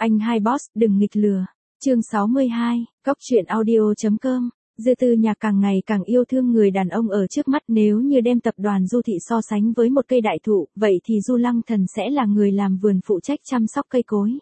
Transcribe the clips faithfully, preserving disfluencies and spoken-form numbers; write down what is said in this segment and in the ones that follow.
Anh hai boss, đừng nghịch lừa. Chương sáu mươi hai, Cóc truyện audio.com. Dư Tư Nhạc càng ngày càng yêu thương người đàn ông ở trước mắt, nếu như đem tập đoàn Du Thị so sánh với một cây đại thụ, vậy thì Du Lăng Thần sẽ là người làm vườn phụ trách chăm sóc cây cối.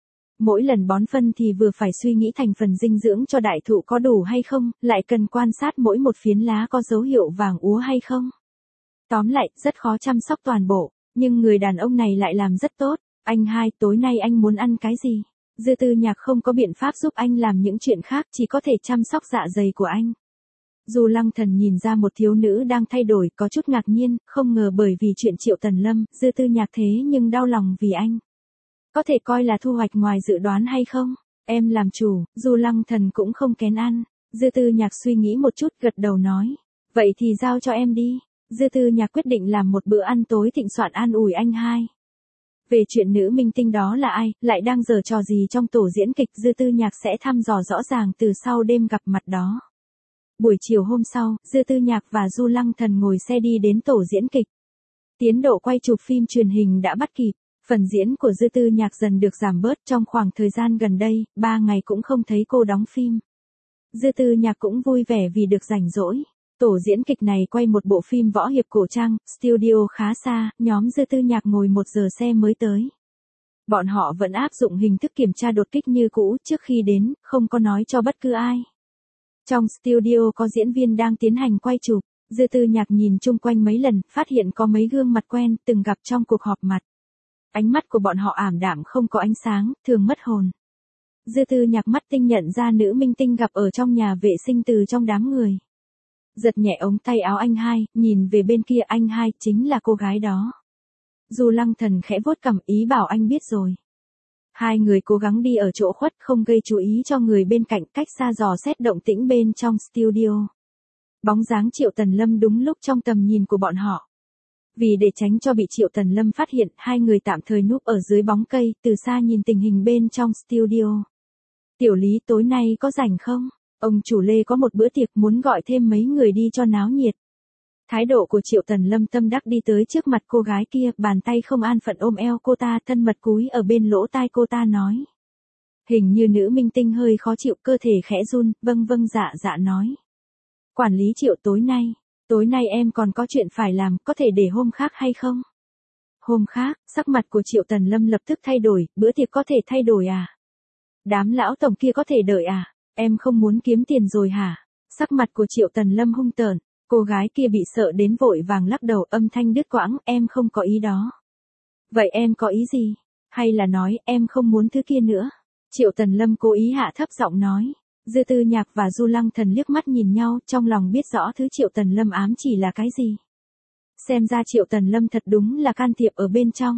Mỗi lần bón phân thì vừa phải suy nghĩ thành phần dinh dưỡng cho đại thụ có đủ hay không, lại cần quan sát mỗi một phiến lá có dấu hiệu vàng úa hay không. Tóm lại, rất khó chăm sóc toàn bộ, nhưng người đàn ông này lại làm rất tốt. Anh hai, tối nay anh muốn ăn cái gì? Dư Tư Nhạc không có biện pháp giúp anh làm những chuyện khác, chỉ có thể chăm sóc dạ dày của anh. Du Lăng Thần nhìn ra một thiếu nữ đang thay đổi, có chút ngạc nhiên, không ngờ bởi vì chuyện Triệu Tần Lâm, Dư Tư Nhạc thế nhưng đau lòng vì anh. Có thể coi là thu hoạch ngoài dự đoán hay không? Em làm chủ, Du Lăng Thần cũng không kén ăn. Dư Tư Nhạc suy nghĩ một chút, gật đầu nói. Vậy thì giao cho em đi. Dư Tư Nhạc quyết định làm một bữa ăn tối thịnh soạn an ủi anh hai. Về chuyện nữ minh tinh đó là ai, lại đang giở trò gì trong tổ diễn kịch, Dư Tư Nhạc sẽ thăm dò rõ ràng từ sau đêm gặp mặt đó. Buổi chiều hôm sau, Dư Tư Nhạc và Du Lăng Thần ngồi xe đi đến tổ diễn kịch. Tiến độ quay chụp phim truyền hình đã bắt kịp, phần diễn của Dư Tư Nhạc dần được giảm bớt trong khoảng thời gian gần đây, ba ngày cũng không thấy cô đóng phim. Dư Tư Nhạc cũng vui vẻ vì được rảnh rỗi. Tổ diễn kịch này quay một bộ phim võ hiệp cổ trang, studio khá xa, nhóm Dư Tư Nhạc ngồi một giờ xe mới tới. Bọn họ vẫn áp dụng hình thức kiểm tra đột kích như cũ, trước khi đến, không có nói cho bất cứ ai. Trong studio có diễn viên đang tiến hành quay chụp, Dư Tư Nhạc nhìn chung quanh mấy lần, phát hiện có mấy gương mặt quen, từng gặp trong cuộc họp mặt. Ánh mắt của bọn họ ảm đạm không có ánh sáng, thường mất hồn. Dư Tư Nhạc mắt tinh nhận ra nữ minh tinh gặp ở trong nhà vệ sinh từ trong đám người. Giật nhẹ ống tay áo anh hai, nhìn về bên kia, anh hai, chính là cô gái đó. Du Lăng Thần khẽ vuốt cằm, ý bảo anh biết rồi. Hai người cố gắng đi ở chỗ khuất, không gây chú ý cho người bên cạnh, cách xa dò xét động tĩnh bên trong studio. Bóng dáng Triệu Tần Lâm đúng lúc trong tầm nhìn của bọn họ. Vì để tránh cho bị Triệu Tần Lâm phát hiện, hai người tạm thời núp ở dưới bóng cây, từ xa nhìn tình hình bên trong studio. Tiểu Lý, tối nay có rảnh không? Ông chủ Lê có một bữa tiệc, muốn gọi thêm mấy người đi cho náo nhiệt. Thái độ của Triệu Tần Lâm tâm đắc đi tới trước mặt cô gái kia, bàn tay không an phận ôm eo cô ta, thân mật cúi ở bên lỗ tai cô ta nói. Hình như nữ minh tinh hơi khó chịu, cơ thể khẽ run, vâng vâng dạ dạ nói. Quản lý Triệu, tối nay, tối nay em còn có chuyện phải làm, có thể để hôm khác hay không? Hôm khác, sắc mặt của Triệu Tần Lâm lập tức thay đổi, bữa tiệc có thể thay đổi à? Đám lão tổng kia có thể đợi à? Em không muốn kiếm tiền rồi hả? Sắc mặt của Triệu Tần Lâm hung tợn, cô gái kia bị sợ đến vội vàng lắc đầu, âm thanh đứt quãng, em không có ý đó. Vậy em có ý gì? Hay là nói em không muốn thứ kia nữa? Triệu Tần Lâm cố ý hạ thấp giọng nói. Dư Tư Nhạc và Du Lăng Thần liếc mắt nhìn nhau, trong lòng biết rõ thứ Triệu Tần Lâm ám chỉ là cái gì. Xem ra Triệu Tần Lâm thật đúng là can thiệp ở bên trong.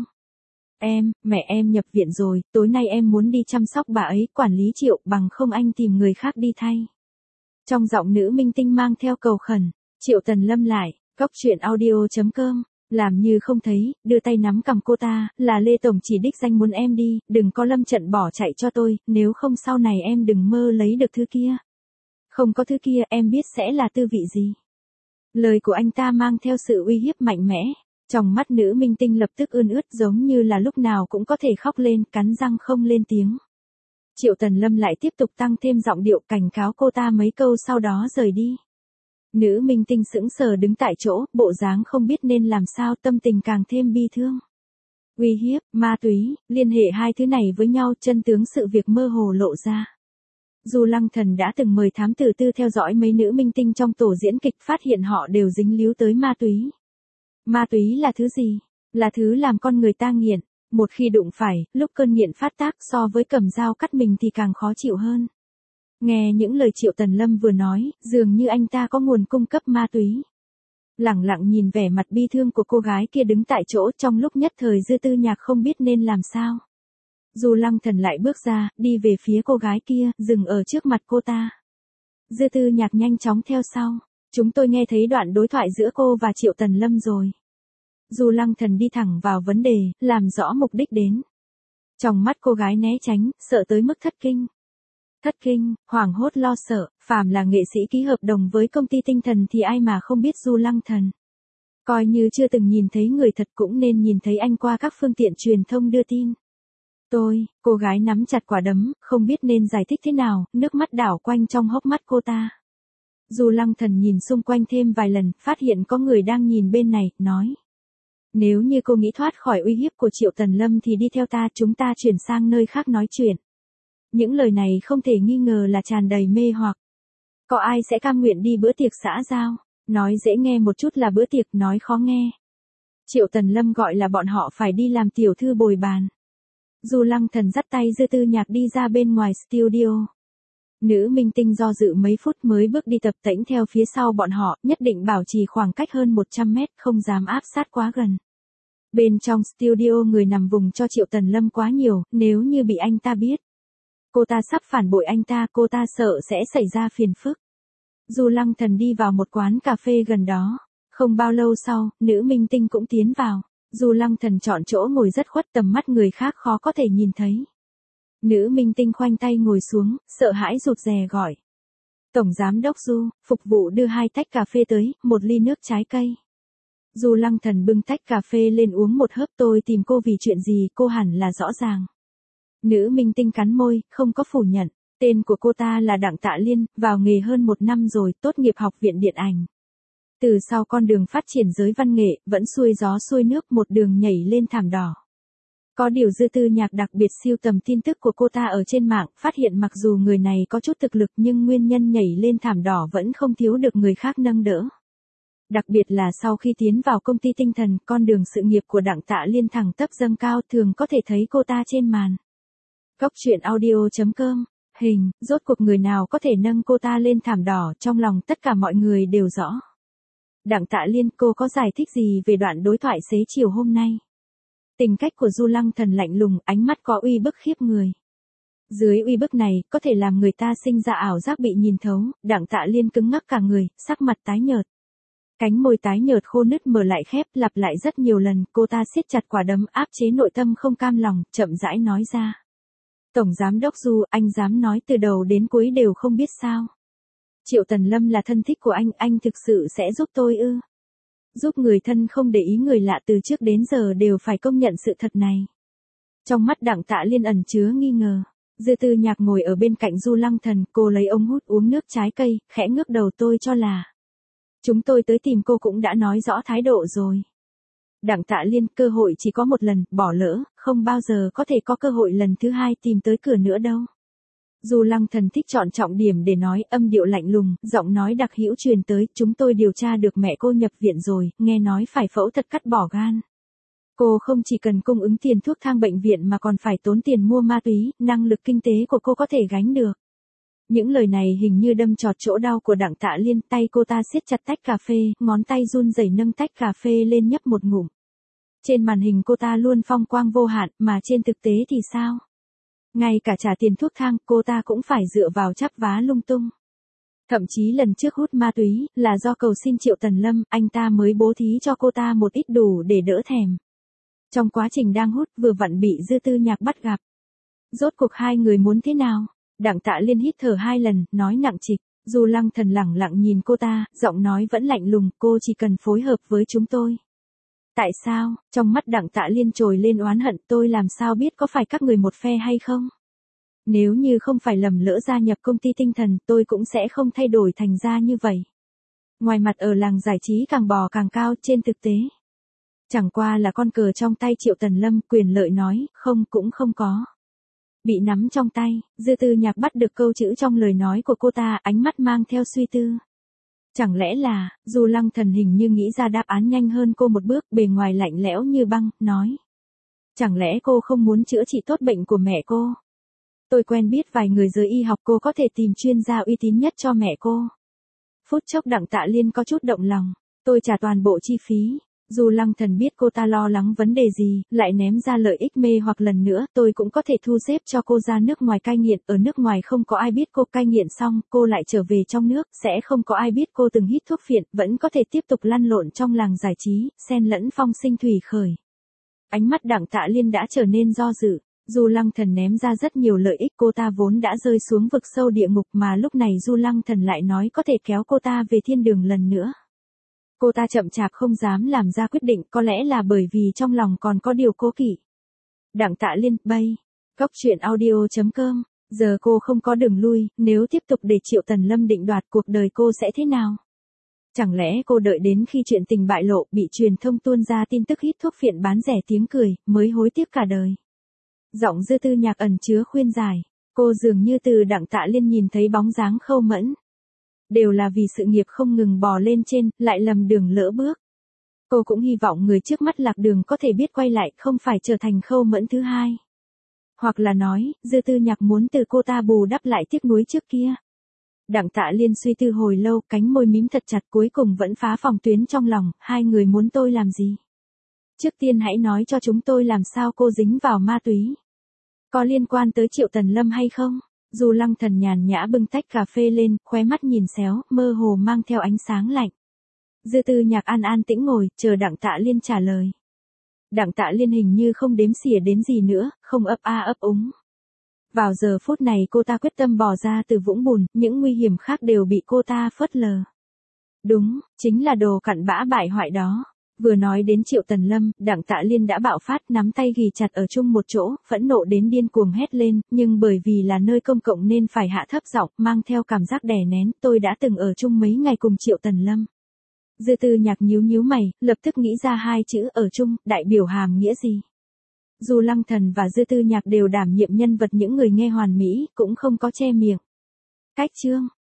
Em, mẹ em nhập viện rồi, tối nay em muốn đi chăm sóc bà ấy, quản lý Triệu, bằng không anh tìm người khác đi thay. Trong giọng nữ minh tinh mang theo cầu khẩn, Triệu Tần Lâm lại, Cóc truyện audio.com, làm như không thấy, đưa tay nắm cầm cô ta, là Lê Tổng chỉ đích danh muốn em đi, đừng có lâm trận bỏ chạy cho tôi, nếu không sau này em đừng mơ lấy được thứ kia. Không có thứ kia, em biết sẽ là tư vị gì. Lời của anh ta mang theo sự uy hiếp mạnh mẽ. Trong mắt nữ minh tinh lập tức ươn ướt, giống như là lúc nào cũng có thể khóc lên, cắn răng không lên tiếng. Triệu Tần Lâm lại tiếp tục tăng thêm giọng điệu, cảnh cáo cô ta mấy câu sau đó rời đi. Nữ minh tinh sững sờ đứng tại chỗ, bộ dáng không biết nên làm sao, tâm tình càng thêm bi thương. Uy hiếp, ma túy, liên hệ hai thứ này với nhau, chân tướng sự việc mơ hồ lộ ra. Du Lăng Thần đã từng mời thám tử tư theo dõi mấy nữ minh tinh trong tổ diễn kịch, phát hiện họ đều dính líu tới ma túy. Ma túy là thứ gì? Là thứ làm con người ta nghiện. Một khi đụng phải, lúc cơn nghiện phát tác, so với cầm dao cắt mình thì càng khó chịu hơn. Nghe những lời Triệu Tần Lâm vừa nói, dường như anh ta có nguồn cung cấp ma túy. Lẳng lặng nhìn vẻ mặt bi thương của cô gái kia đứng tại chỗ, trong lúc nhất thời Dư Tư Nhạc không biết nên làm sao. Du Lăng Thần lại bước ra, đi về phía cô gái kia, dừng ở trước mặt cô ta. Dư Tư Nhạc nhanh chóng theo sau. Chúng tôi nghe thấy đoạn đối thoại giữa cô và Triệu Tần Lâm rồi. Du Lăng Thần đi thẳng vào vấn đề, làm rõ mục đích đến. Trong mắt cô gái né tránh, sợ tới mức thất kinh. Thất kinh, hoảng hốt lo sợ, phàm là nghệ sĩ ký hợp đồng với công ty tinh thần thì ai mà không biết Du Lăng Thần. Coi như chưa từng nhìn thấy người thật cũng nên nhìn thấy anh qua các phương tiện truyền thông đưa tin. Tôi, cô gái nắm chặt quả đấm, không biết nên giải thích thế nào, nước mắt đảo quanh trong hốc mắt cô ta. Du Lăng Thần nhìn xung quanh thêm vài lần, phát hiện có người đang nhìn bên này, nói. Nếu như cô nghĩ thoát khỏi uy hiếp của Triệu Tần Lâm thì đi theo ta, chúng ta chuyển sang nơi khác nói chuyện. Những lời này không thể nghi ngờ là tràn đầy mê hoặc. Có ai sẽ cam nguyện đi bữa tiệc xã giao? Nói dễ nghe một chút là bữa tiệc, nói khó nghe. Triệu Tần Lâm gọi là bọn họ phải đi làm tiểu thư bồi bàn. Du Lăng Thần dắt tay Dư Tư Nhạc đi ra bên ngoài studio. Nữ minh tinh do dự mấy phút mới bước đi tập tễnh theo phía sau bọn họ, nhất định bảo trì khoảng cách hơn một trăm mét, không dám áp sát quá gần. Bên trong studio người nằm vùng cho Triệu Tần Lâm quá nhiều, nếu như bị anh ta biết. Cô ta sắp phản bội anh ta, cô ta sợ sẽ xảy ra phiền phức. Du Lăng Thần đi vào một quán cà phê gần đó. Không bao lâu sau, nữ minh tinh cũng tiến vào. Du Lăng Thần chọn chỗ ngồi rất khuất, tầm mắt người khác khó có thể nhìn thấy. Nữ minh tinh khoanh tay ngồi xuống, sợ hãi rụt rè gọi. Tổng giám đốc Du, phục vụ đưa hai tách cà phê tới, một ly nước trái cây. Du Lăng Thần bưng tách cà phê lên uống một hớp. Tôi tìm cô vì chuyện gì, cô hẳn là rõ ràng. Nữ minh tinh cắn môi, không có phủ nhận. Tên của cô ta là Đặng Tạ Liên, vào nghề hơn một năm rồi, tốt nghiệp học viện điện ảnh. Từ sau con đường phát triển giới văn nghệ, vẫn xuôi gió xuôi nước, một đường nhảy lên thảm đỏ. Có điều Dư Tư Nhạc đặc biệt siêu tầm tin tức của cô ta ở trên mạng, phát hiện mặc dù người này có chút thực lực nhưng nguyên nhân nhảy lên thảm đỏ vẫn không thiếu được người khác nâng đỡ. Đặc biệt là sau khi tiến vào công ty tinh thần, con đường sự nghiệp của Đặng Tạ Liên thẳng tắp dâng cao, thường có thể thấy cô ta trên màn. Góc truyện audio chấm com. Hình, rốt cuộc người nào có thể nâng cô ta lên thảm đỏ, trong lòng tất cả mọi người đều rõ. Đặng Tạ Liên, cô có giải thích gì về đoạn đối thoại xế chiều hôm nay? Tình cách của Du Lăng Thần lạnh lùng, ánh mắt có uy bức khiếp người. Dưới uy bức này, có thể làm người ta sinh ra ảo giác bị nhìn thấu, Đặng Tạ Liên cứng ngắc cả người, sắc mặt tái nhợt. Cánh môi tái nhợt khô nứt mở lại khép, lặp lại rất nhiều lần, cô ta siết chặt quả đấm, áp chế nội tâm không cam lòng, chậm rãi nói ra. Tổng giám đốc Du, anh dám nói từ đầu đến cuối đều không biết sao? Triệu Tần Lâm là thân thích của anh, anh thực sự sẽ giúp tôi ư? Giúp người thân không để ý người lạ từ trước đến giờ đều phải công nhận sự thật này. Trong mắt Đặng Tạ Liên ẩn chứa nghi ngờ. Dư Tư Nhạc ngồi ở bên cạnh Du Lăng Thần, cô lấy ống hút uống nước trái cây, khẽ ngước đầu. Tôi cho là. Chúng tôi tới tìm cô cũng đã nói rõ thái độ rồi. Đặng Tạ Liên, cơ hội chỉ có một lần, bỏ lỡ, không bao giờ có thể có cơ hội lần thứ hai tìm tới cửa nữa đâu. Du Lăng Thần thích chọn trọng điểm để nói, âm điệu lạnh lùng, giọng nói đặc hữu truyền tới, chúng tôi điều tra được mẹ cô nhập viện rồi, nghe nói phải phẫu thuật cắt bỏ gan. Cô không chỉ cần cung ứng tiền thuốc thang bệnh viện mà còn phải tốn tiền mua ma túy, năng lực kinh tế của cô có thể gánh được. Những lời này hình như đâm chọt chỗ đau của Đặng Tạ Liên, tay cô ta siết chặt tách cà phê, ngón tay run rẩy nâng tách cà phê lên nhấp một ngụm. Trên màn hình cô ta luôn phong quang vô hạn, mà trên thực tế thì sao? Ngay cả trả tiền thuốc thang, cô ta cũng phải dựa vào chắp vá lung tung. Thậm chí lần trước hút ma túy, là do cầu xin Triệu Tần Lâm, anh ta mới bố thí cho cô ta một ít đủ để đỡ thèm. Trong quá trình đang hút, vừa vặn bị Dư Tư Nhạc bắt gặp. Rốt cuộc hai người muốn thế nào? Đặng Tạ Liên hít thở hai lần, nói nặng trịch. Du Lăng Thần lẳng lặng nhìn cô ta, giọng nói vẫn lạnh lùng, cô chỉ cần phối hợp với chúng tôi. Tại sao? Trong mắt Đặng Tạ Liên trồi lên oán hận, tôi làm sao biết có phải các người một phe hay không? Nếu như không phải lầm lỡ gia nhập công ty tinh thần, tôi cũng sẽ không thay đổi thành ra như vậy. Ngoài mặt ở làng giải trí càng bò càng cao, trên thực tế. Chẳng qua là con cờ trong tay Triệu Tần Lâm, quyền lợi nói, không cũng không có. Bị nắm trong tay, Dư Tư Nhạc bắt được câu chữ trong lời nói của cô ta, ánh mắt mang theo suy tư. Chẳng lẽ là, Du Lăng Thần hình như nghĩ ra đáp án nhanh hơn cô một bước, bề ngoài lạnh lẽo như băng, nói. Chẳng lẽ cô không muốn chữa trị tốt bệnh của mẹ cô? Tôi quen biết vài người giới y học, cô có thể tìm chuyên gia uy tín nhất cho mẹ cô. Phút chốc Đặng Tạ Liên có chút động lòng, tôi trả toàn bộ chi phí. Du Lăng Thần biết cô ta lo lắng vấn đề gì, lại ném ra lợi ích mê hoặc lần nữa, tôi cũng có thể thu xếp cho cô ra nước ngoài cai nghiện, ở nước ngoài không có ai biết cô cai nghiện xong, cô lại trở về trong nước, sẽ không có ai biết cô từng hít thuốc phiện, vẫn có thể tiếp tục lăn lộn trong làng giải trí, xen lẫn phong sinh thủy khởi. Ánh mắt Đặng Tạ Liên đã trở nên do dự, Du Lăng Thần ném ra rất nhiều lợi ích, cô ta vốn đã rơi xuống vực sâu địa ngục mà lúc này Du Lăng Thần lại nói có thể kéo cô ta về thiên đường lần nữa. Cô ta chậm chạp không dám làm ra quyết định, có lẽ là bởi vì trong lòng còn có điều cố kỵ. Đặng Tạ Liên, bay. Cóc truyện audio chấm com. Giờ cô không có đường lui, nếu tiếp tục để Triệu Tần Lâm định đoạt cuộc đời cô sẽ thế nào? Chẳng lẽ cô đợi đến khi chuyện tình bại lộ, bị truyền thông tuôn ra tin tức hít thuốc phiện bán rẻ tiếng cười, mới hối tiếc cả đời? Giọng Dư Tư Nhạc ẩn chứa khuyên giải. Cô dường như từ Đặng Tạ Liên nhìn thấy bóng dáng Khâu Mẫn. Đều là vì sự nghiệp không ngừng bò lên trên, lại lầm đường lỡ bước. Cô cũng hy vọng người trước mắt lạc đường có thể biết quay lại, không phải trở thành Khâu Mẫn thứ hai. Hoặc là nói, Dư Tư Nhạc muốn từ cô ta bù đắp lại tiếc nuối trước kia. Đặng Tạ Liên suy tư hồi lâu, cánh môi mím thật chặt, cuối cùng vẫn phá phòng tuyến trong lòng, hai người muốn tôi làm gì? Trước tiên hãy nói cho chúng tôi làm sao cô dính vào ma túy. Có liên quan tới Triệu Tần Lâm hay không? Du Lăng Thần nhàn nhã bưng tách cà phê lên, khóe mắt nhìn xéo, mơ hồ mang theo ánh sáng lạnh. Dư Tư Nhạc an an tĩnh ngồi, chờ Đặng Tạ Liên trả lời. Đặng Tạ Liên hình như không đếm xỉa đến gì nữa, không ấp a ấp úng. Vào giờ phút này cô ta quyết tâm bỏ ra từ vũng bùn, những nguy hiểm khác đều bị cô ta phớt lờ. Đúng, chính là đồ cặn bã bại hoại đó. Vừa nói đến Triệu Tần Lâm, Đặng Tạ Liên đã bạo phát, nắm tay ghì chặt ở chung một chỗ, phẫn nộ đến điên cuồng hét lên, nhưng bởi vì là nơi công cộng nên phải hạ thấp giọng, mang theo cảm giác đè nén, tôi đã từng ở chung mấy ngày cùng Triệu Tần Lâm. Dư Tư Nhạc nhíu nhíu mày, lập tức nghĩ ra hai chữ ở chung, đại biểu hàm nghĩa gì? Du Lăng Thần và Dư Tư Nhạc đều đảm nhiệm nhân vật những người nghe hoàn mỹ, cũng không có che miệng. Cách chương,